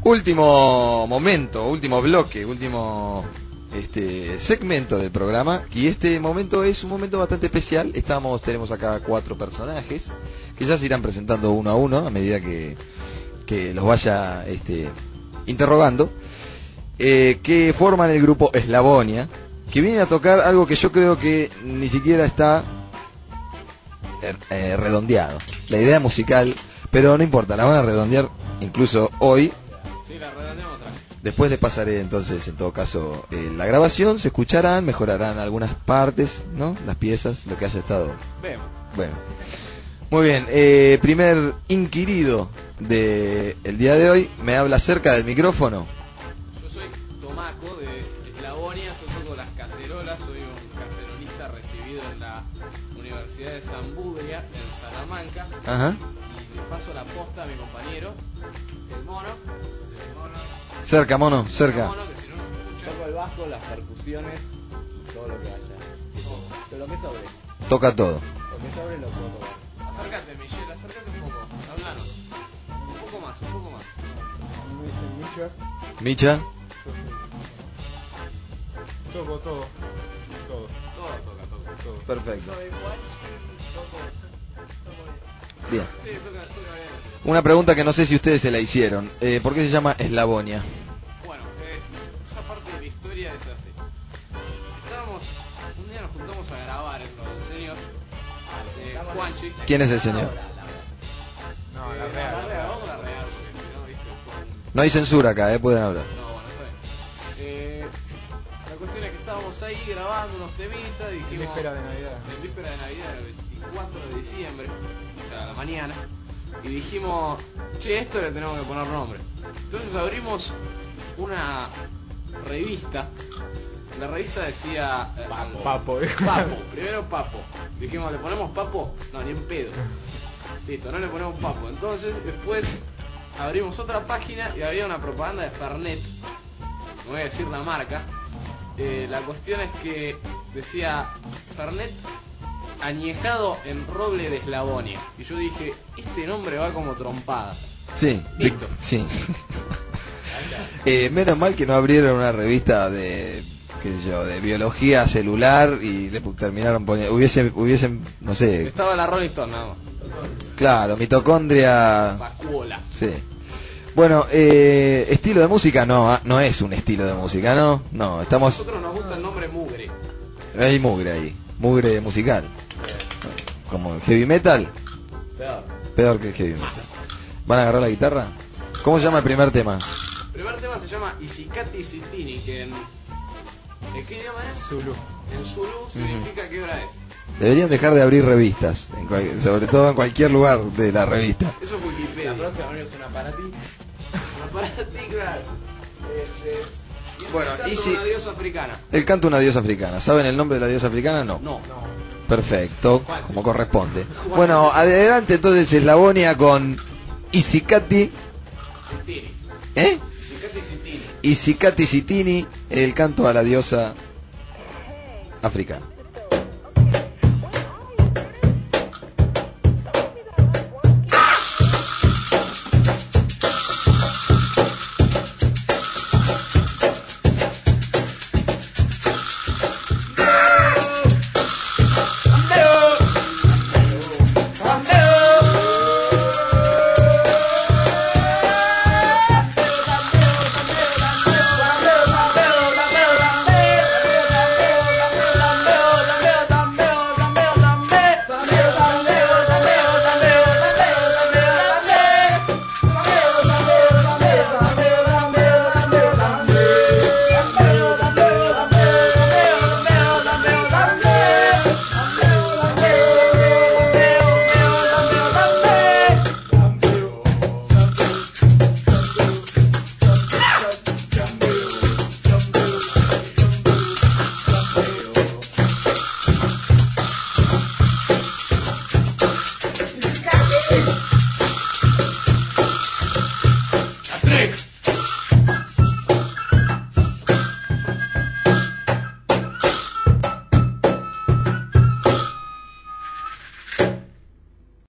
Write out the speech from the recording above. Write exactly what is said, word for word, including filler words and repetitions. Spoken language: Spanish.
Último momento, último bloque, último este segmento del programa. Y este momento es un momento bastante especial. Estamos, tenemos acá cuatro personajes que ya se irán presentando uno a uno a medida que, que los vaya este, interrogando. Eh, que forman el grupo Eslavonia, que viene a tocar algo que yo creo que ni siquiera está eh, redondeado. La idea musical, pero no importa, la van a redondear incluso hoy. Sí, la redondeamos otra vez. Después les pasaré entonces, en todo caso, eh, la grabación, se escucharán, mejorarán algunas partes, ¿no? Las piezas, lo que haya estado. Vemos. Bueno, muy bien. Eh, primer inquirido del día de hoy, me habla cerca del micrófono. Yo soy Tomaco de Eslavonia, yo toco las cacerolas, soy un cacerolista recibido en la Universidad de Zambudria, en Salamanca. Ajá. Y le paso la posta a mi compañero, el mono. El mono Cerca, mono, cerca. El mono, que si no, no se escucha. Toco el bajo, las percusiones y todo lo que haya. Pero lo que sobre. Toca todo. Lo que sobre lo puedo tocar. Acércate, Michelle, acércate un poco. Hablanos. Un poco más, un poco más. Me dicen Micha. Micha. Toco todo. Todo. Todo toca, toca. Todo. Perfecto. Soy Juanchi, toco, toco Bien. bien. Sí, toca, toca bien. Una pregunta que no sé si ustedes se la hicieron. Eh, ¿Por qué se llama Eslavonia? Bueno, eh, esa parte de la historia es así. Estábamos, un día nos juntamos a grabar en lo del señor eh, Juanchi. ¿Quién es el señor? No, Eh, la real. La la real, real. vamos a la real, porque si no, viste, con... No hay censura acá, ¿eh? Pueden hablar. No, bueno, está bien. Eh, la cuestión es que estábamos ahí grabando unos temitas y En dijimos... víspera de Navidad. En víspera de Navidad, el veinticuatro de diciembre, o sea, a la mañana, y dijimos, che, esto le tenemos que poner nombre. Entonces abrimos una revista. La revista decía... eh, algo. Papo. Papo, primero Papo. Dijimos, ¿le ponemos Papo? No, ni en pedo. Listo, no le ponemos Papo. Entonces, después abrimos otra página y había una propaganda de Fernet. No voy a decir la marca. Eh, la cuestión es que decía Fernet añejado en roble de Eslavonia. Y yo dije, este nombre va como trompada. Sí. Listo. Sí. eh, menos mal que no abrieron una revista de, qué sé yo, de biología celular y le pu- terminaron poniendo, hubiesen, hubiesen, no sé, Estaba la Rolling Stone nada más. claro, mitocondria. Vacuola. Sí. Bueno, eh, estilo de música no, ah, no es un estilo de música, ¿no? No, A estamos, nosotros nos gusta el nombre mugre. hay mugre ahí, mugre musical. Como heavy metal, Peor. peor que heavy metal. ¿Van a agarrar la guitarra? ¿Cómo se llama el primer tema? El primer tema se llama Ishikati Sitini, que en... ¿En qué idioma es? Zulu. En Zulu significa qué hora es. Deberían dejar de abrir revistas, en cual- sobre todo en cualquier lugar de la revista. Eso es La Wikipedia. próxima vez es una para ti. Para ti, claro. Este, y es Bueno, el canto y de si- una diosa africana. Él canta una diosa africana. ¿Saben el nombre de la diosa africana? No. No. Perfecto, como corresponde. Bueno, adelante entonces Eslavonia con Isikati, Sitini. ¿eh? Ishikati Sitini. Isikati Sitini, el canto a la diosa africana.